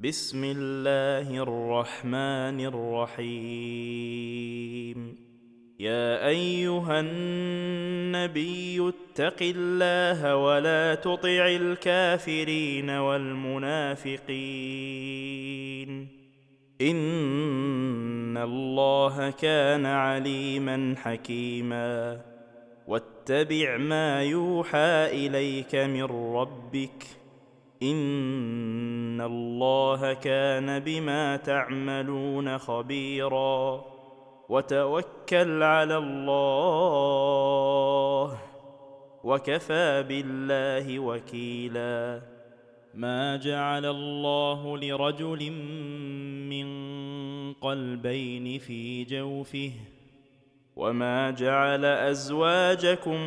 بسم الله الرحمن الرحيم. يا أيها النبي اتق الله ولا تطع الكافرين والمنافقين، إن الله كان عليما حكيما. واتبع ما يوحى إليك من ربك، إن الله كان بما تعملون خبيرا. وتوكل على الله، وكفى بالله وكيلا. ما جعل الله لرجل من قلبين في جوفه، وما جعل أزواجكم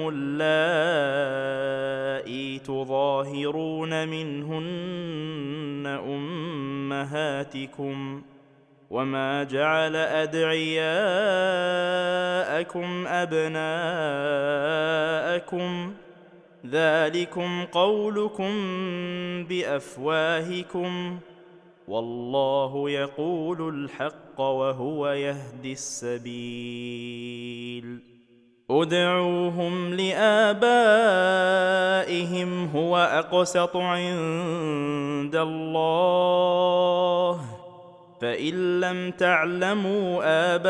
اللائي تظاهرون منهن أمهاتكم، وما جعل أدعياءكم أبناءكم، ذلكم قولكم بأفواهكم، والله يقول الحق وهو يهدي السبيل. ادعوهم لآبائهم هو أقسط عند الله، فإن لم تعلموا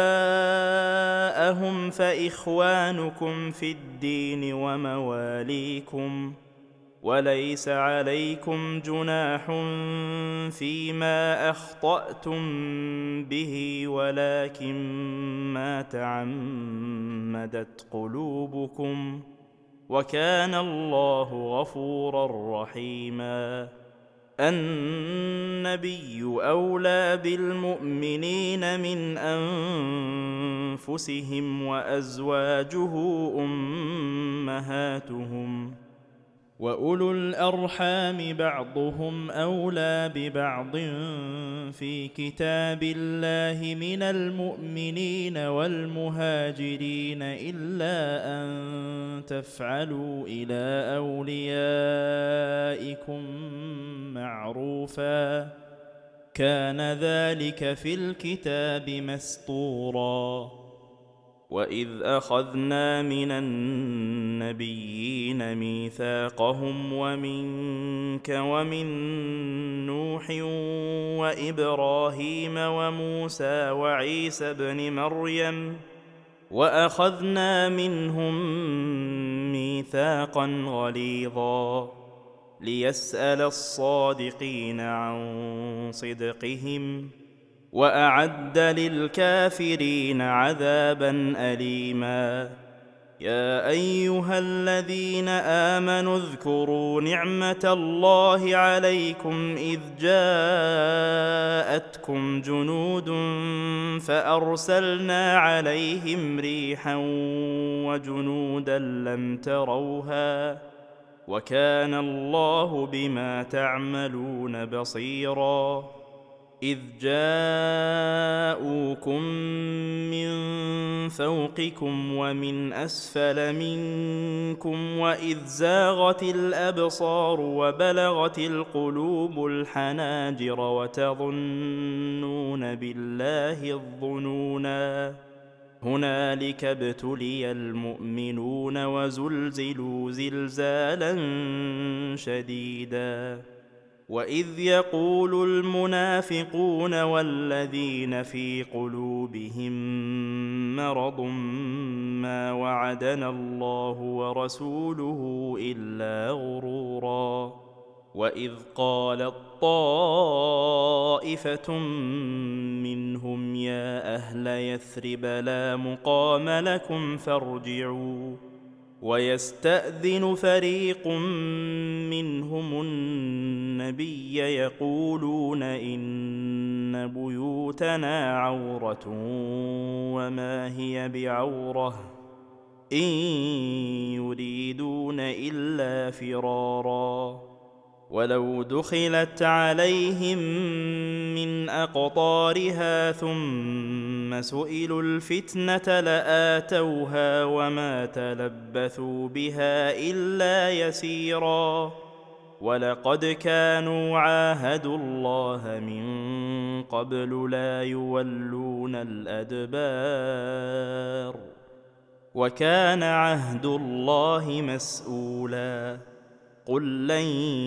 آباءهم فإخوانكم في الدين ومواليكم، وليس عليكم جناح فيما أخطأتم به، ولكن ما تعمدت قلوبكم، وكان الله غفورا رحيما. النبي أولى بالمؤمنين من أنفسهم، وأزواجه أمهاتهم، وأولو الأرحام بعضهم أولى ببعض في كتاب الله من المؤمنين والمهاجرين، إلا أن تفعلوا إلى أوليائكم معروفا، كان ذلك في الكتاب مسطورا. وإذ أخذنا من النبيين ميثاقهم ومنك ومن نوح وإبراهيم وموسى وعيسى ابن مريم، وأخذنا منهم ميثاقا غليظا، ليسأل الصادقين عن صدقهم، وأعد للكافرين عذابا أليما. يا أيها الذين آمنوا اذكروا نعمة الله عليكم إذ جاءتكم جنود فأرسلنا عليهم ريحا وجنودا لم تروها، وكان الله بما تعملون بصيرا. إذ جاءوكم من فوقكم ومن أسفل منكم، وإذ زاغت الأبصار وبلغت القلوب الحناجر، وتظنون بالله الظنونا. هنالك ابتلي المؤمنون وزلزلوا زلزالا شديدا. وإذ يقول المنافقون والذين في قلوبهم مرض ما وعدنا الله ورسوله إلا غرورا. وإذ قالت طائفة منهم يا أهل يثرب لا مقام لكم فارجعوا، ويستأذن فريق منهم النبي يقولون إن بيوتنا عورة وما هي بعورة، إن يريدون إلا فرارا. ولو دخلت عليهم من أقطارها ثم سئلوا الفتنة لآتوها وما تلبثوا بها إلا يسيرا. ولقد كانوا عاهدوا الله من قبل لا يولون الأدبار وكان عهد الله مسؤولا قل لن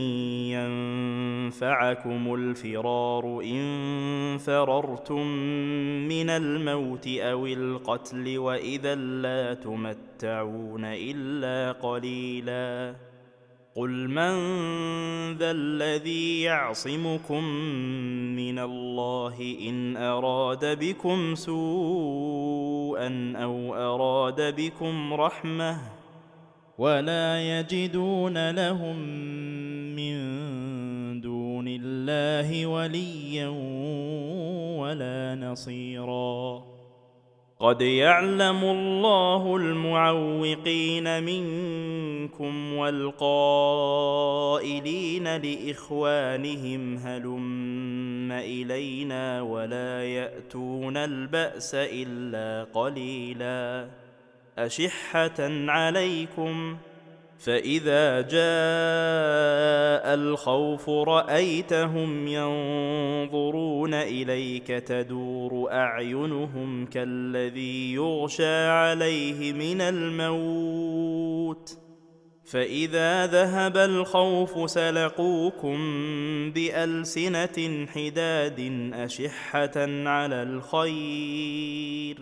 ينفعكم الفرار إن فررتم من الموت أو القتل وإذا لا تمتعون إلا قليلا قل من ذا الذي يعصمكم من الله إن أراد بكم سوءا أو أراد بكم رحمة ولا يجدون لهم من دون الله وليا ولا نصيرا قد يعلم الله المعوقين منكم والقائلين لإخوانهم هلم إلينا ولا يأتون البأس إلا قليلا أشحة عليكم فإذا جاء الخوف رأيتهم ينظرون إليك تدور أعينهم كالذي يغشى عليه من الموت فإذا ذهب الخوف سلقوكم بألسنة حداد أشحة على الخير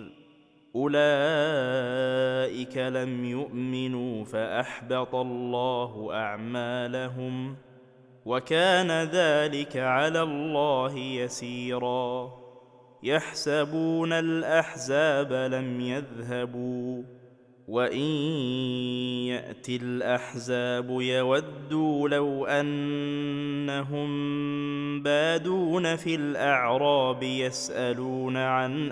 أولئك لم يؤمنوا فأحبط الله أعمالهم وكان ذلك على الله يسيرا يحسبون الأحزاب لم يذهبوا وإن يأتي الأحزاب يودوا لو أنهم بادون في الأعراب يسألون عن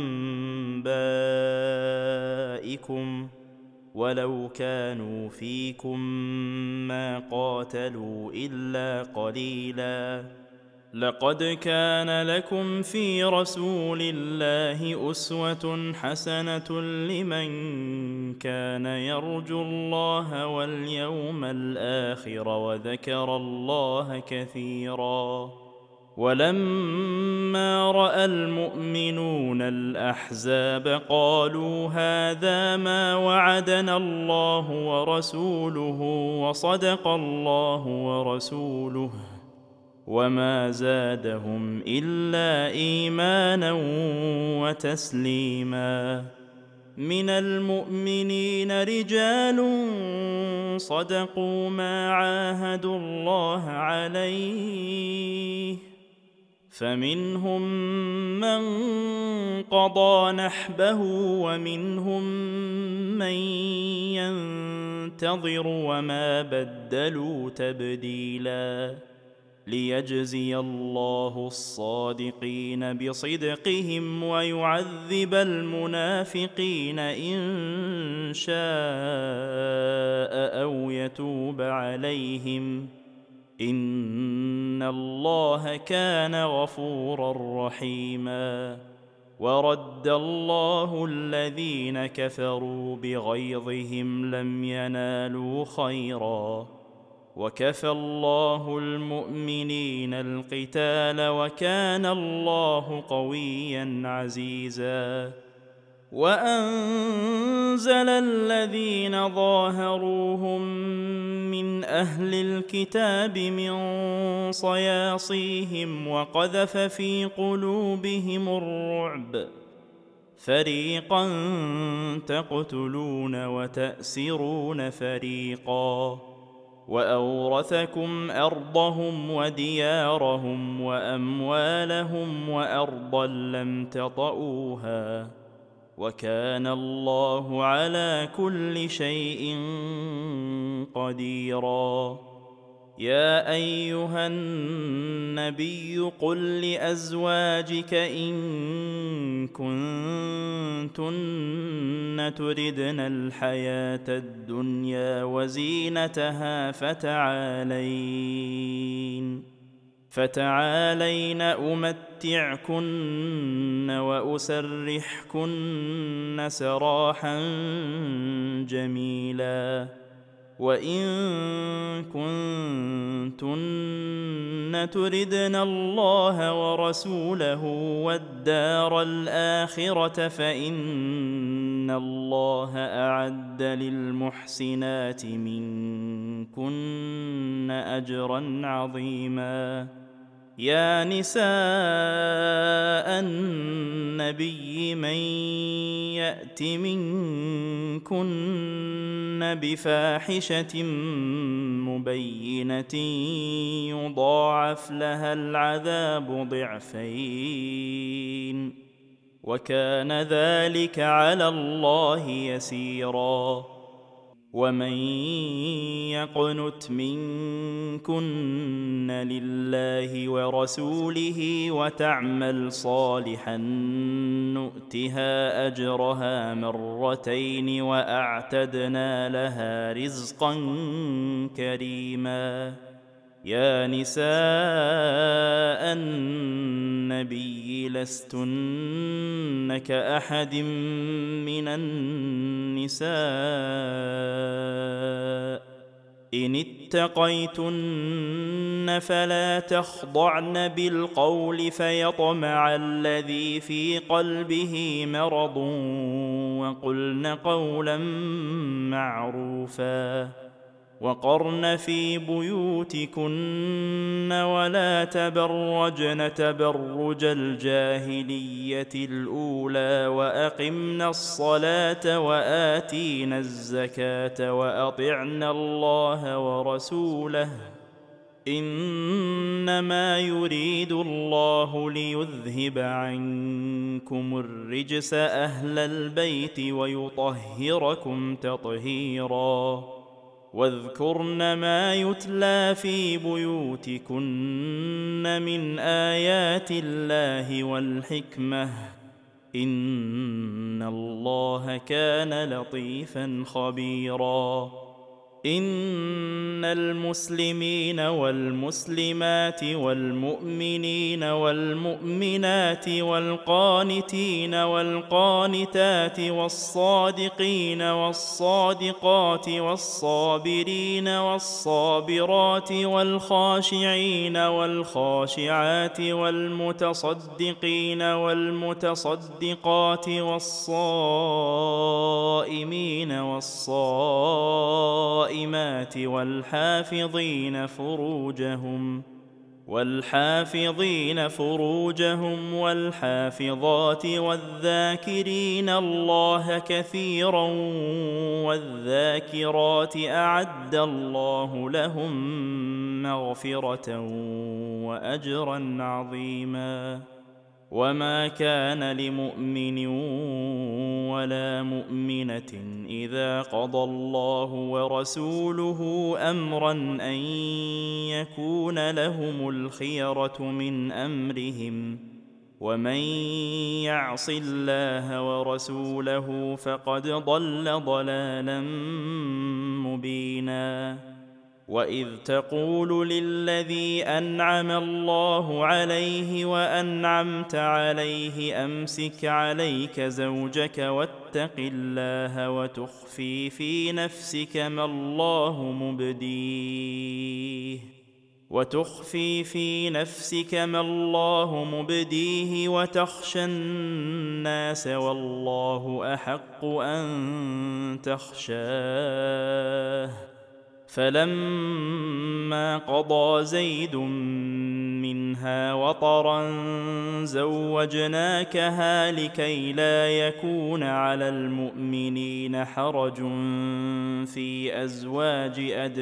أنبائكم ولو كانوا فيكم ما قاتلوا إلا قليلا لقد كان لكم في رسول الله أسوة حسنة لمن كان يرجو الله واليوم الآخر وذكر الله كثيرا ولما رأى المؤمنون الأحزاب قالوا هذا ما وعدنا الله ورسوله وصدق الله ورسوله وما زادهم إلا إيمانا وتسليما من المؤمنين رجال صدقوا ما عاهدوا الله عليه فمنهم من قضى نحبه ومنهم من ينتظر وما بدلوا تبديلا ليجزي الله الصادقين بصدقهم ويعذب المنافقين إن شاء أو يتوب عليهم إن الله كان غفورا رحيما ورد الله الذين كفروا بغيظهم لم ينالوا خيرا وكفى الله المؤمنين القتال وكان الله قويا عزيزا وأنزل الذين ظاهروهم من أهل الكتاب من صياصيهم وقذف في قلوبهم الرعب فريقا تقتلون وتأسرون فريقا وأورثكم أرضهم وديارهم وأموالهم وأرضا لم تطئوها وكان الله على كل شيء قديرا يا أيها النبي قل لأزواجك إن كنتن تردن الحياة الدنيا وزينتها فتعالين أمتعكن وأسرحكن سراحا جميلا وإن كنتن تردن الله ورسوله والدار الآخرة فإن الله أعد للمحسنات منكن أجرا عظيما. يا نساء النبي من يأت منكن بفاحشة مبينة يضاعف لها العذاب ضعفين وكان ذلك على الله يسيرا. ومن يقنت منكن لله ورسوله وتعمل صالحا نؤتها أجرها مرتين وأعتدنا لها رزقا كريما. يا نساء النبي لستن كأحد من النساء إن اتقيتن فلا تخضعن بالقول فيطمع الذي في قلبه مرض وقلن قولا معروفا. وقرن في بيوتكن ولا تبرجن تبرج الجاهلية الأولى وأقمن الصلاة وآتين الزكاة وأطعن الله ورسوله إنما يريد الله ليذهب عنكم الرجس أهل البيت ويطهركم تطهيرا. واذكرن ما يتلى في بيوتكن من آيات الله والحكمة إن الله كان لطيفا خبيرا. إن المسلمين والمسلمات والمؤمنين والمؤمنات والقانتين والقانتات والصادقين والصادقات والصابرين والصابرات والخاشعين والخاشعات والمتصدقين والمتصدقات والصائمين والصائمات والحافظين فروجهم والحافظات والذاكرين الله كثيرا والذاكرات أعد الله لهم مغفرة وأجرا عظيما. وما كان لمؤمن ولا مؤمنة إذا قضى الله ورسوله أمرا أن يكون لهم الخيرة من أمرهم ومن يعص الله ورسوله فقد ضل ضلالا مبينا. وإذ تقول للذي أنعم الله عليه وأنعمت عليه أمسك عليك زوجك واتق الله وتخفي في نفسك ما الله مبديه وتخشى الناس والله أحق أن تخشاه. فلما قضى زيد منها وطرا زوجناكها لكي لا يكون على المؤمنين حرج في أزواج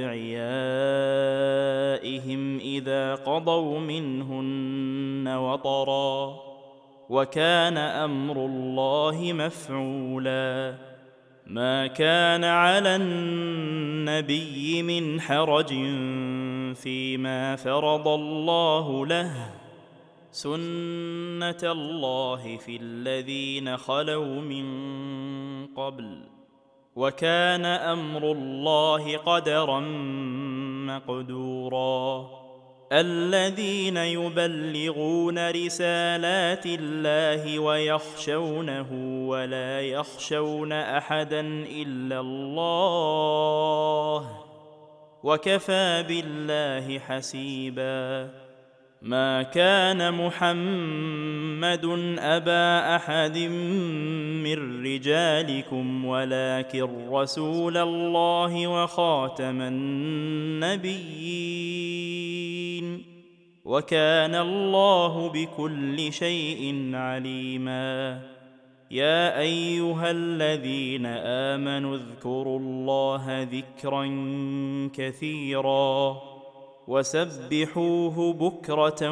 أدعيائهم إذا قضوا منهن وطرا وكان أمر الله مفعولا. ما كان على النبي من حرج فيما فرض الله له سنة الله في الذين خلوا من قبل وكان أمر الله قدرا مقدورا. الذين يبلغون رسالات الله ويخشونه ولا يخشون أحدا إلا الله وكفى بالله حسيبا. ما كان محمد أبا أحد من رجالكم ولكن رسول الله وخاتم النبيين، وكان الله بكل شيء عليما. يا أيها الذين آمنوا اذكروا الله ذكرا كثيرا وسبحوه بكرة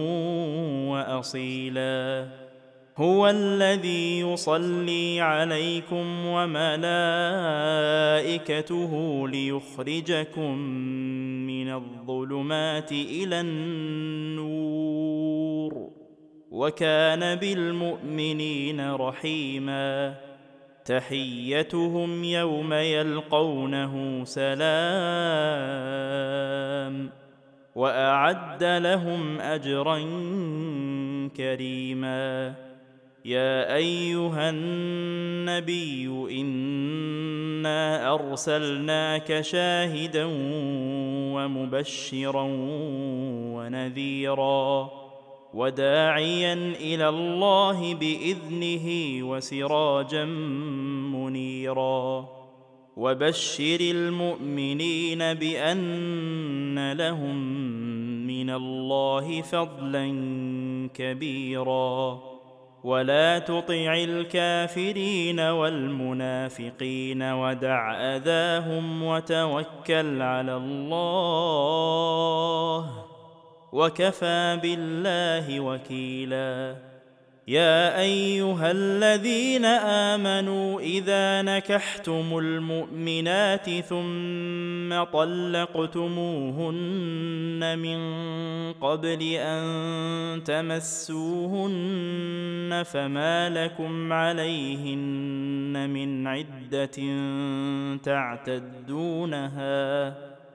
وأصيلا. هو الذي يصلي عليكم وملائكته ليخرجكم من الظلمات إلى النور، وكان بالمؤمنين رحيما. تحيتهم يوم يلقونه سلام، وأعد لهم أجرا كريما. يا أيها النبي إنا أرسلناك شاهدا ومبشرا ونذيرا وداعيا إلى الله بإذنه وسراجا منيرا. وبشر المؤمنين بأن لهم من الله فضلا كبيرا. ولا تطع الكافرين والمنافقين ودع أذاهم وتوكل على الله، وكفى بالله وكيلا. يا أيها الذين آمنوا إذا نكحتم المؤمنات ثم طلقتموهن من قبل أن تمسوهن فما لكم عليهن من عدة تعتدونها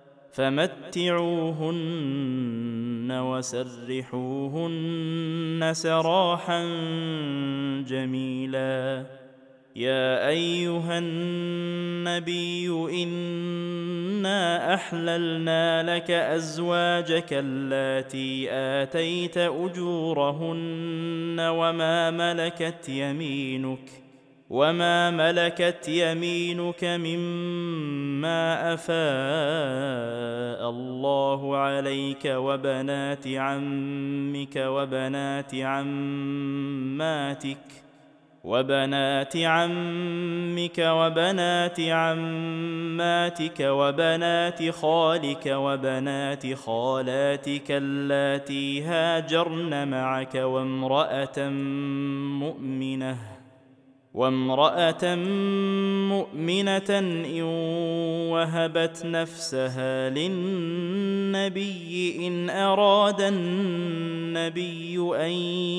فمتعوهن وسرحوهن سراحا جميلا. يا أيها النبي إنا أحللنا لك أزواجك اللاتي آتيت أجورهن وما ملكت يمينك مما أفاء الله عليك وبنات عمك وبنات عماتك وبنات خالك وبنات خالاتك اللاتي هاجرن معك وامرأة مؤمنة إن وهبت نفسها للنبي إن أراد النبي أن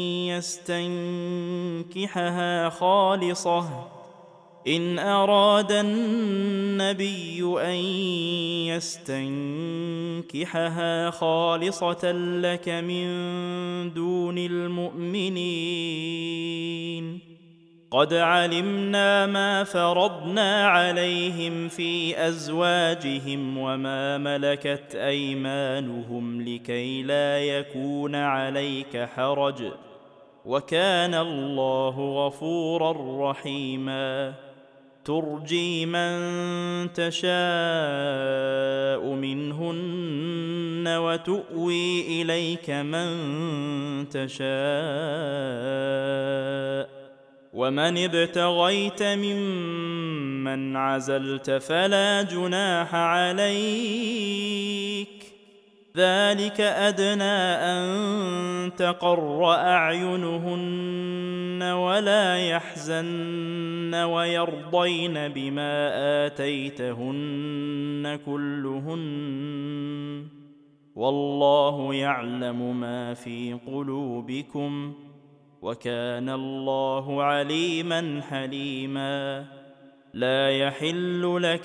يستنكحها خالصة لك من دون المؤمنين. قد علمنا ما فرضنا عليهم في أزواجهم وما ملكت أيمانهم لكي لا يكون عليك حرج، وكان الله غفورا رحيما. ترجي من تشاء منهن وتؤوي إليك من تشاء، ومن ابتغيت ممن عزلت فلا جناح عليك. ذلك أدنى أن تقر أعينهن ولا يحزن ويرضين بما آتيتهن كلهن، والله يعلم ما في قلوبكم، وكان الله عليما حليما. لا يحل لك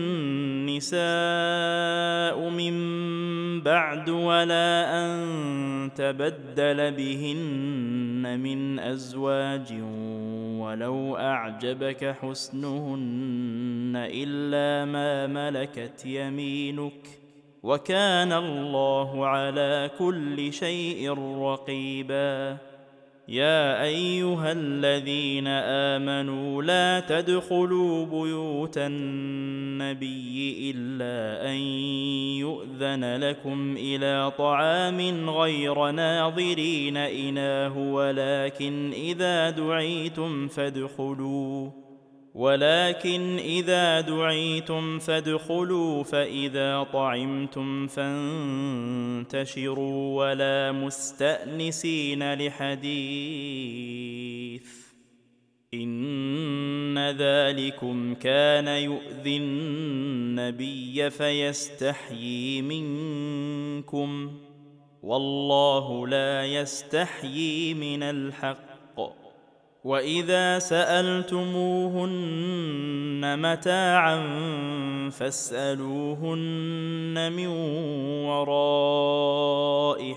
النساء من بعد ولا أن تبدل بهن من أزواج ولو أعجبك حسنهن إلا ما ملكت يمينك، وكان الله على كل شيء رقيبا. يا أيها الذين آمنوا لا تدخلوا بيوت النبي إلا أن يؤذن لكم إلى طعام غير ناظرين إناه ولكن إذا دعيتم فادخلوا فإذا طعمتم فانتشروا ولا مستأنسين لحديث إن ذلكم كان يؤذي النبي فيستحيي منكم والله لا يستحيي من الحق. وإذا سألتموهن متاعا فاسألوهن من وراء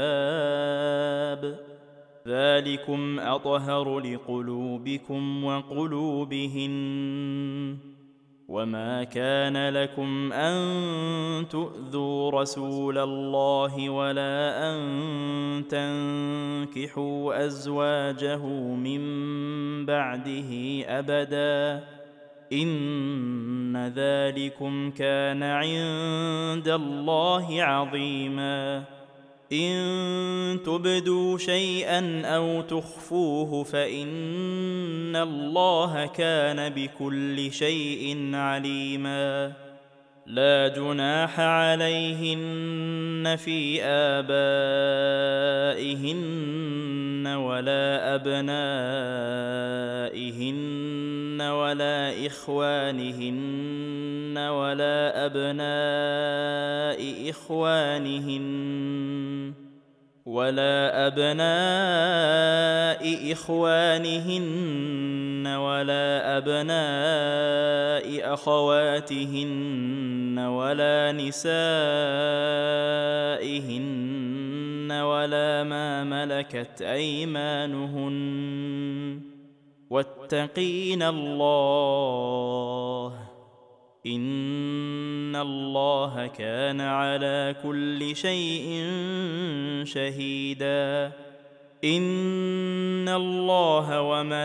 حجاب ذلكم أطهر لقلوبكم وقلوبهن. وما كان لكم أن تؤذوا رسول الله ولا أن تنكحوا أزواجه من بعده أبدا إن ذلكم كان عند الله عظيما. إن تبدوا شيئا أو تخفوه فإن الله كان بكل شيء عليما. لا جناح عليهن في آبائهن ولا أبنائهن ولا إخوانهن ولا أبناء إخوانهن ولا أبناء أخواتهن ولا نسائهن ولا ما ملكت أيمانهن واتقين الله إن الله كان على كل شيء شهيدا. إن الله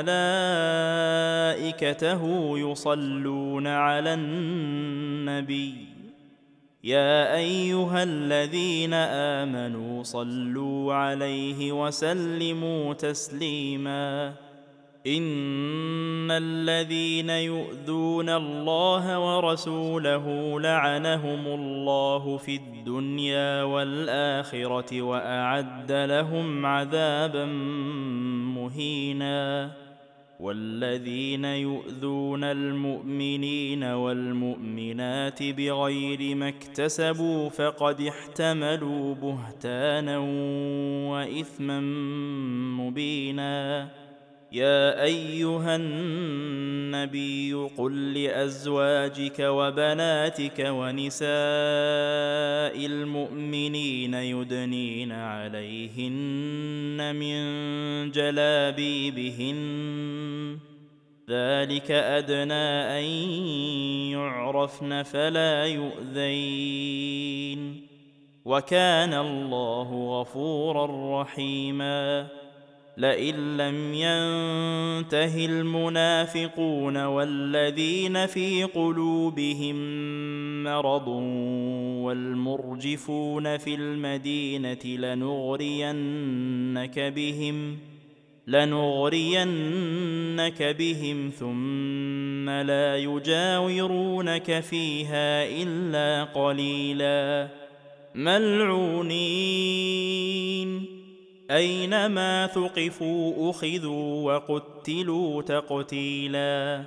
وملائكته يصلون على النبي يا أيها الذين آمنوا صلوا عليه وسلموا تسليما. إن الذين يؤذون الله ورسوله لعنهم الله في الدنيا والآخرة وأعد لهم عذابا مهينا. والذين يؤذون المؤمنين والمؤمنات بغير ما اكتسبوا فقد احتملوا بهتانا وإثما مبينا. يا أيها النبي قل لأزواجك وبناتك ونساء المؤمنين يدنين عليهن من جلابيبهن ذلك أدنى أن يعرفن فلا يؤذين وكان الله غفورا رحيما. لئن لم ينته المنافقون والذين في قلوبهم مرض والمرجفون في المدينة لنغرينك بهم ثم لا يجاورونك فيها إلا قليلا ملعونين أينما ثقفوا أخذوا وقتلوا تقتيلا.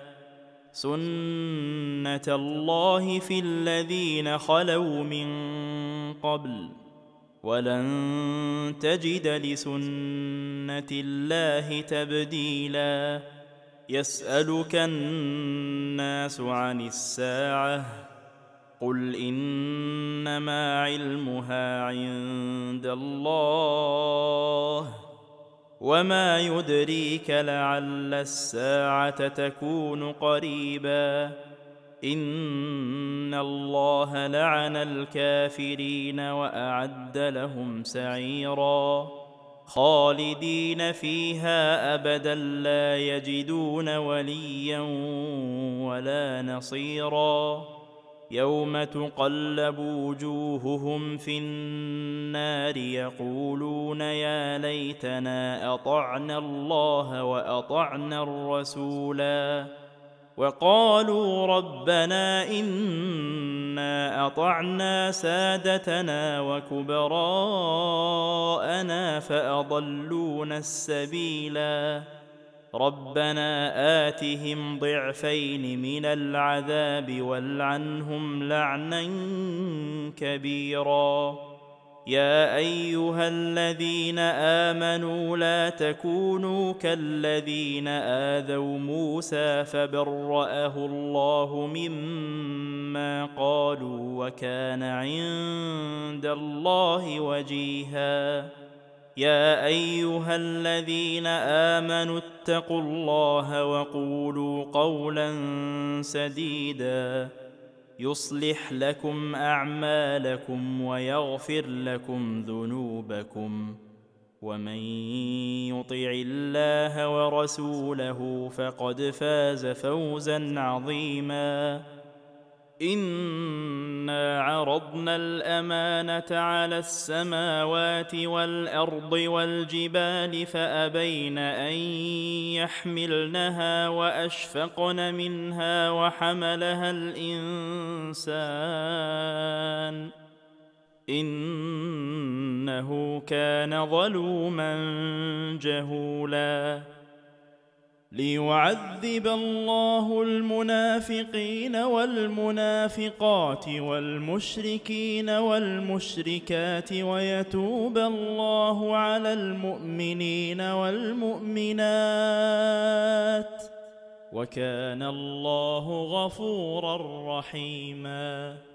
سنة الله في الذين خلوا من قبل ولن تجد لسنة الله تبديلا. يسألك الناس عن الساعة قل إنما علمها عند الله وما يدريك لعل الساعة تكون قريبا. إن الله لعن الكافرين وأعد لهم سعيرا خالدين فيها أبدا لا يجدون وليا ولا نصيرا يوم تقلب وجوههم في النار يقولون يا ليتنا أطعنا الله وأطعنا الرسولا وقالوا ربنا إنا أطعنا سادتنا وكبراءنا فأضلونا السبيلا ربنا آتهم ضعفين من العذاب والعنهم لعنا كبيرا يا أيها الذين آمنوا لا تكونوا كالذين آذوا موسى فبرأه الله مما قالوا وكان عند الله وجيها يا أيها الذين آمنوا اتقوا الله وقولوا قولا سديدا يصلح لكم أعمالكم ويغفر لكم ذنوبكم ومن يطع الله ورسوله فقد فاز فوزا عظيما إنا عرضنا الأمانة على السماوات والأرض والجبال فأبين أن يحملنها وأشفقن منها وحملها الإنسان إنه كان ظلوما جهولا ليعذب الله المنافقين والمنافقات والمشركين والمشركات ويتوب الله على المؤمنين والمؤمنات وكان الله غفورا رحيما